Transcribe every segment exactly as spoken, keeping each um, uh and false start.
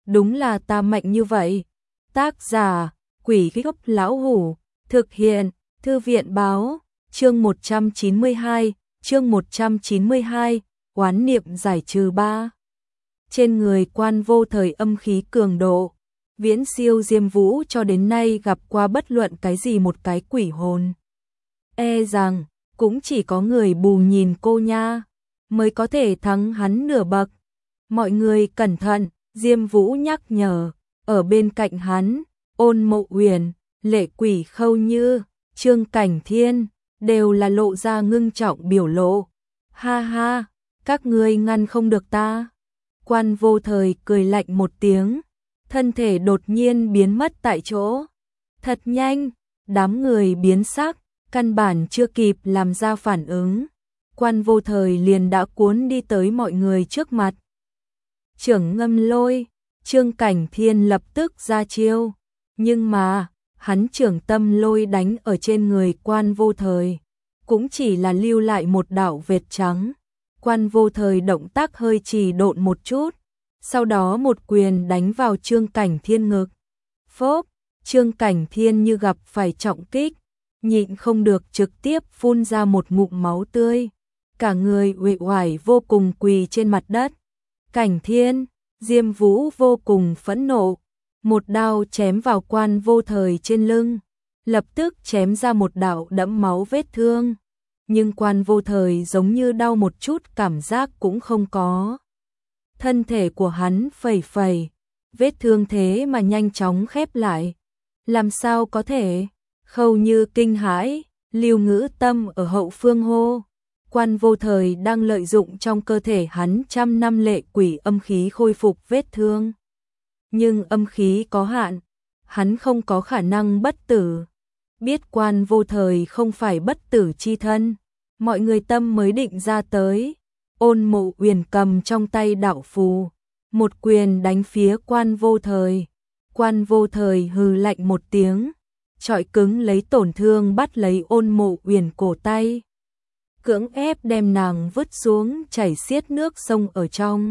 đúng là ta mạnh như vậy. Tác giả, Quỷ Gốc Lão Hủ, thực hiện, Thư viện báo, chương một trăm chín mươi hai, chương một trăm chín mươi hai, oán niệm giải trừ ba. Trên người Quan Vô Thời âm khí cường độ, viễn siêu Diêm Vũ cho đến nay gặp qua bất luận cái gì một cái quỷ hồn. E rằng, cũng chỉ có người bù nhìn cô nha, mới có thể thắng hắn nửa bậc. Mọi người cẩn thận, Diêm Vũ nhắc nhở, ở bên cạnh hắn, Ôn Mộ Uyển, Lệ Quỷ Khâu Như, Trương Cảnh Thiên, đều là lộ ra ngưng trọng biểu lộ. Ha ha, các ngươi ngăn không được ta. Quan Vô Thời cười lạnh một tiếng, thân thể đột nhiên biến mất tại chỗ. Thật nhanh, đám người biến sắc, căn bản chưa kịp làm ra phản ứng. Quan Vô Thời liền đã cuốn đi tới mọi người trước mặt. Trưởng Ngâm Lôi, Trương Cảnh Thiên lập tức ra chiêu, nhưng mà, hắn trưởng tâm lôi đánh ở trên người Quan Vô Thời, cũng chỉ là lưu lại một đạo vệt trắng. Quan Vô Thời động tác hơi trì độn một chút, sau đó một quyền đánh vào Trương Cảnh Thiên ngực. Phốc, Trương Cảnh Thiên như gặp phải trọng kích, nhịn không được trực tiếp phun ra một ngụm máu tươi, cả người uể oải vô cùng quỳ trên mặt đất. Cảnh Thiên, Diêm Vũ vô cùng phẫn nộ, một đao chém vào Quan Vô Thời trên lưng, lập tức chém ra một đạo đẫm máu vết thương. Nhưng Quan Vô Thời giống như đau một chút cảm giác cũng không có. Thân thể của hắn phẩy phẩy, vết thương thế mà nhanh chóng khép lại. Làm sao có thể? Khâu Như kinh hãi, Lưu Ngữ Tâm ở hậu phương hô. Quan Vô Thời đang lợi dụng trong cơ thể hắn trăm năm lệ quỷ âm khí khôi phục vết thương. Nhưng âm khí có hạn, hắn không có khả năng bất tử. Biết Quan Vô Thời không phải bất tử chi thân, mọi người tâm mới định ra tới. Ôn Mộ Uyển cầm trong tay đạo phù, một quyền đánh phía Quan Vô Thời. Quan Vô Thời hừ lạnh một tiếng, trọi cứng lấy tổn thương bắt lấy Ôn Mộ Uyển cổ tay, cưỡng ép đem nàng vứt xuống chảy xiết nước sông ở trong.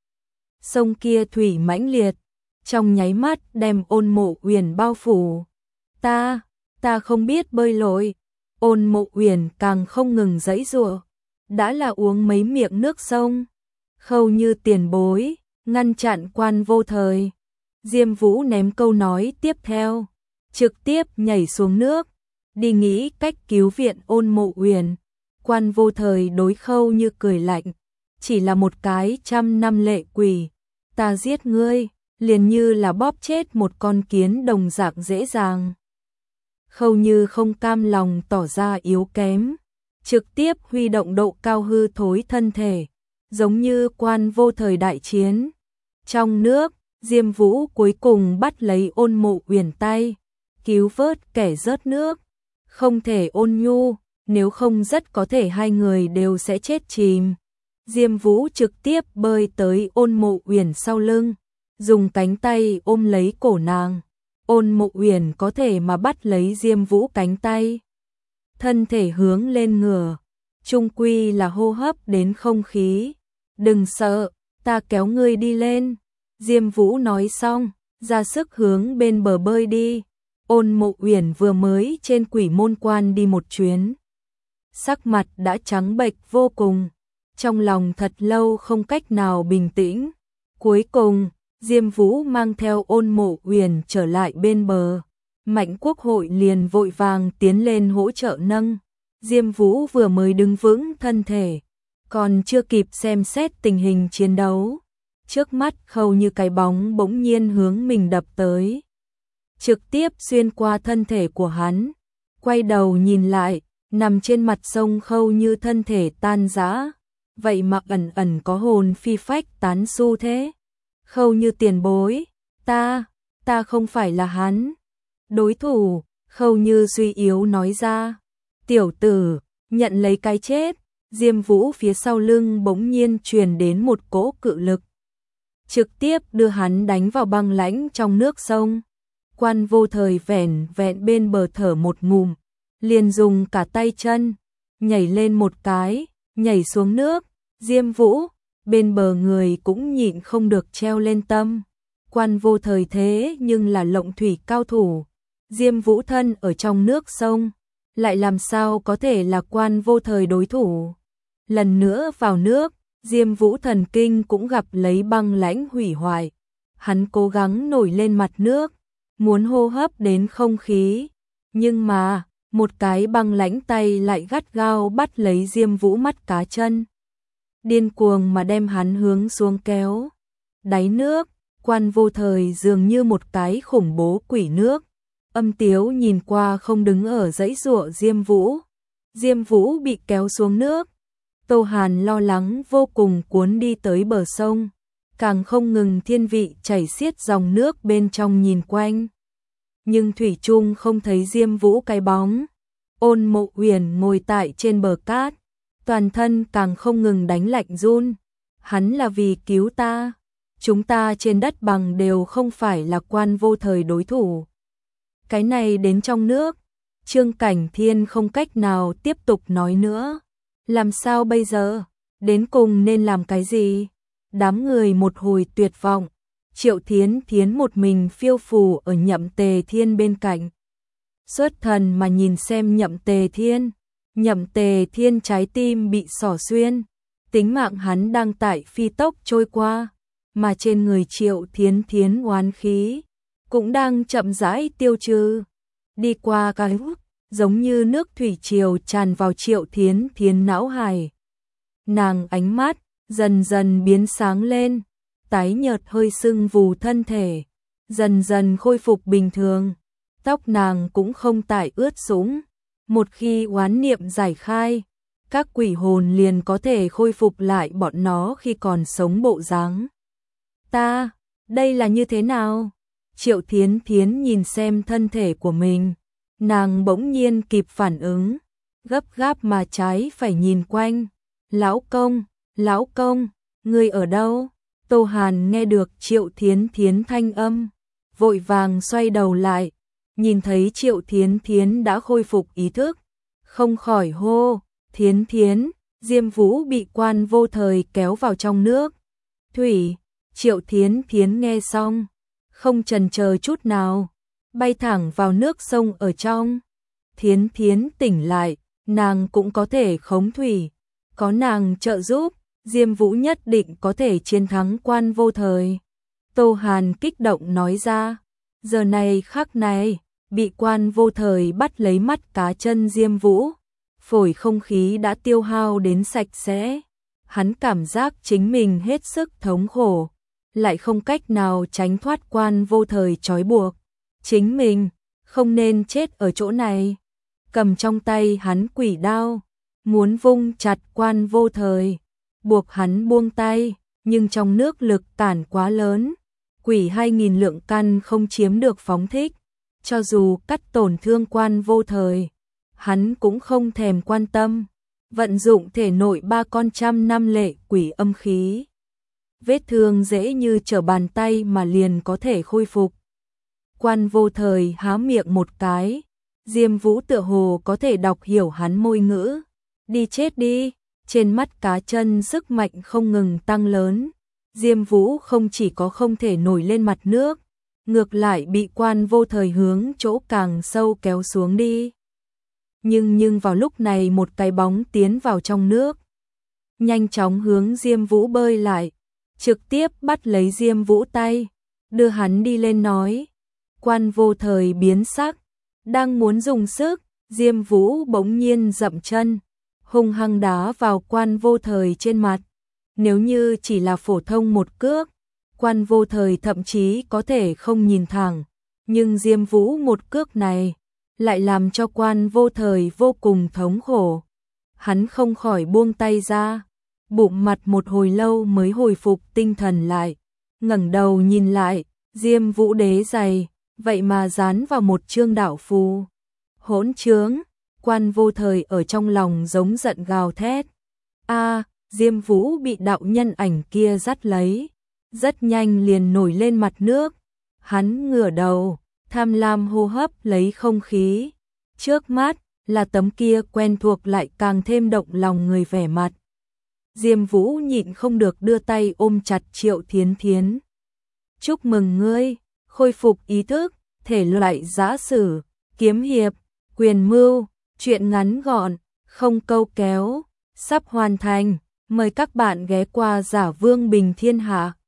Sông kia thủy mãnh liệt, trong nháy mắt đem Ôn Mộ Uyển bao phủ. Ta, ta không biết bơi lội. Ôn Mộ Uyển càng không ngừng giãy giụa, đã là uống mấy miệng nước sông. Khâu Như tiền bối, ngăn chặn Quan Vô Thời. Diêm Vũ ném câu nói tiếp theo, trực tiếp nhảy xuống nước, đi nghĩ cách cứu viện Ôn Mộ Uyển. Quan Vô Thời đối Khâu Như cười lạnh, chỉ là một cái trăm năm lệ quỷ, ta giết ngươi, liền như là bóp chết một con kiến đồng dạng dễ dàng. Khâu Như không cam lòng tỏ ra yếu kém, trực tiếp huy động độ cao hư thối thân thể, giống như Quan Vô Thời đại chiến. Trong nước, Diêm Vũ cuối cùng bắt lấy Ôn Mộ Uyển tay, cứu vớt kẻ rớt nước. Không thể ôn nhu, nếu không rất có thể hai người đều sẽ chết chìm. Diêm Vũ trực tiếp bơi tới Ôn Mộ Uyển sau lưng, dùng cánh tay ôm lấy cổ nàng. Ôn Mộ Uyển có thể mà bắt lấy Diêm Vũ cánh tay, thân thể hướng lên ngửa, chung quy là hô hấp đến không khí. Đừng sợ, ta kéo ngươi đi lên. Diêm Vũ nói xong, ra sức hướng bên bờ bơi đi. Ôn Mộ Uyển vừa mới trên Quỷ Môn Quan đi một chuyến, sắc mặt đã trắng bệch vô cùng, trong lòng thật lâu không cách nào bình tĩnh. Cuối cùng, Diêm Vũ mang theo Ôn Mộ Uyển trở lại bên bờ. Mạnh Quốc Hội liền vội vàng tiến lên hỗ trợ nâng. Diêm Vũ vừa mới đứng vững thân thể, còn chưa kịp xem xét tình hình chiến đấu, trước mắt Khâu Như cái bóng bỗng nhiên hướng mình đập tới, trực tiếp xuyên qua thân thể của hắn. Quay đầu nhìn lại, nằm trên mặt sông Khâu Như thân thể tan rã, vậy mà ẩn ẩn có hồn phi phách tán xu thế. Khâu Như tiền bối, ta, ta không phải là hắn đối thủ. Khâu Như suy yếu nói ra. Tiểu tử, nhận lấy cái chết. Diêm Vũ phía sau lưng bỗng nhiên truyền đến một cỗ cự lực, trực tiếp đưa hắn đánh vào băng lãnh trong nước sông. Quan Vô Thời vẻn vẹn bên bờ thở một ngụm, liền dùng cả tay chân nhảy lên một cái, nhảy xuống nước. Diêm Vũ bên bờ người cũng nhịn không được treo lên tâm. Quan Vô Thời thế nhưng là lộng thủy cao thủ, Diêm Vũ thân ở trong nước sông, lại làm sao có thể là Quan Vô Thời đối thủ. Lần nữa vào nước, Diêm Vũ thần kinh cũng gặp lấy băng lãnh hủy hoại. Hắn cố gắng nổi lên mặt nước, muốn hô hấp đến không khí, nhưng mà, một cái băng lãnh tay lại gắt gao bắt lấy Diêm Vũ mắt cá chân. Điên cuồng mà đem hắn hướng xuống kéo. Đáy nước, Quan Vô Thời dường như một cái khủng bố quỷ nước. Âm Tiếu nhìn qua không đứng ở dãy giụa Diêm Vũ. Diêm Vũ bị kéo xuống nước. Tô Hàn lo lắng vô cùng cuốn đi tới bờ sông, càng không ngừng thiên vị chảy xiết dòng nước bên trong nhìn quanh. Nhưng thủy chung không thấy Diêm Vũ cái bóng. Ôn Mộ Huyền ngồi tại trên bờ cát, toàn thân càng không ngừng đánh lạnh run. Hắn là vì cứu ta, chúng ta trên đất bằng đều không phải là Quan Vô Thời đối thủ. Cái này đến trong nước, Trương Cảnh Thiên không cách nào tiếp tục nói nữa. Làm sao bây giờ? Đến cùng nên làm cái gì? Đám người một hồi tuyệt vọng. Triệu Thiến Thiến một mình phiêu phù ở Nhậm Tề Thiên bên cạnh. Xuất thần mà nhìn xem Nhậm Tề Thiên. Nhậm Tề Thiên trái tim bị xỏ xuyên. Tính mạng hắn đang tại phi tốc trôi qua. Mà trên người Triệu Thiến Thiến oán khí cũng đang chậm rãi tiêu trừ. Đi qua cái hút, giống như nước thủy triều tràn vào Triệu Thiến Thiến não hài. Nàng ánh mắt dần dần biến sáng lên, tái nhợt hơi sưng vù thân thể, dần dần khôi phục bình thường. Tóc nàng cũng không tải ướt sũng. Một khi oán niệm giải khai, các quỷ hồn liền có thể khôi phục lại bọn nó khi còn sống bộ dáng. Ta, đây là như thế nào? Triệu Thiến Thiến nhìn xem thân thể của mình, nàng bỗng nhiên kịp phản ứng, gấp gáp mà trái phải nhìn quanh. Lão công, lão công, ngươi ở đâu? Tô Hàn nghe được Triệu Thiến Thiến thanh âm, vội vàng xoay đầu lại, nhìn thấy Triệu Thiến Thiến đã khôi phục ý thức, không khỏi hô, Thiến Thiến. Diêm Vũ bị Quan Vô Thời kéo vào trong nước. Thủy, Triệu Thiến Thiến nghe xong, không chần chờ chút nào, bay thẳng vào nước sông ở trong. Thiến Thiến tỉnh lại, nàng cũng có thể khống thủy, có nàng trợ giúp, Diêm Vũ nhất định có thể chiến thắng Quan Vô Thời. Tô Hàn kích động nói ra, giờ này khắc này, bị Quan Vô Thời bắt lấy mắt cá chân Diêm Vũ, phổi không khí đã tiêu hao đến sạch sẽ. Hắn cảm giác chính mình hết sức thống khổ, lại không cách nào tránh thoát Quan Vô Thời trói buộc. Chính mình không nên chết ở chỗ này. Cầm trong tay hắn quỷ đao, muốn vung chặt Quan Vô Thời, buộc hắn buông tay, nhưng trong nước lực cản quá lớn, quỷ hai nghìn lượng căn không chiếm được phóng thích. Cho dù cắt tổn thương Quan Vô Thời, hắn cũng không thèm quan tâm, vận dụng thể nội ba con trăm năm lệ quỷ âm khí. Vết thương dễ như trở bàn tay mà liền có thể khôi phục. Quan Vô Thời há miệng một cái, Diêm Vũ tựa hồ có thể đọc hiểu hắn môi ngữ. Đi chết đi, trên mắt cá chân sức mạnh không ngừng tăng lớn. Diêm Vũ không chỉ có không thể nổi lên mặt nước, ngược lại bị Quan Vô Thời hướng chỗ càng sâu kéo xuống đi. Nhưng nhưng vào lúc này một cái bóng tiến vào trong nước, nhanh chóng hướng Diêm Vũ bơi lại, trực tiếp bắt lấy Diêm Vũ tay, đưa hắn đi lên nói. Quan Vô Thời biến sắc, đang muốn dùng sức, Diêm Vũ bỗng nhiên dậm chân, hung hăng đá vào Quan Vô Thời trên mặt. Nếu như chỉ là phổ thông một cước, Quan Vô Thời thậm chí có thể không nhìn thẳng, nhưng Diêm Vũ một cước này lại làm cho Quan Vô Thời vô cùng thống khổ. Hắn không khỏi buông tay ra, bụng mặt một hồi lâu mới hồi phục tinh thần lại, ngẩng đầu nhìn lại, Diêm Vũ đế giày, vậy mà dán vào một chương đạo phù. Hỗn trướng, Quan Vô Thời ở trong lòng giống giận gào thét. A, Diêm Vũ bị đạo nhân ảnh kia dắt lấy, rất nhanh liền nổi lên mặt nước. Hắn ngửa đầu, tham lam hô hấp lấy không khí. Trước mắt là tấm kia quen thuộc lại càng thêm động lòng người vẻ mặt. Diêm Vũ nhịn không được đưa tay ôm chặt Triệu Thiến Thiến. Chúc mừng ngươi, khôi phục ý thức, thể loại giã sử, kiếm hiệp, quyền mưu, truyện ngắn gọn, không câu kéo, sắp hoàn thành. Mời các bạn ghé qua Giả Vương Bình Thiên Hạ.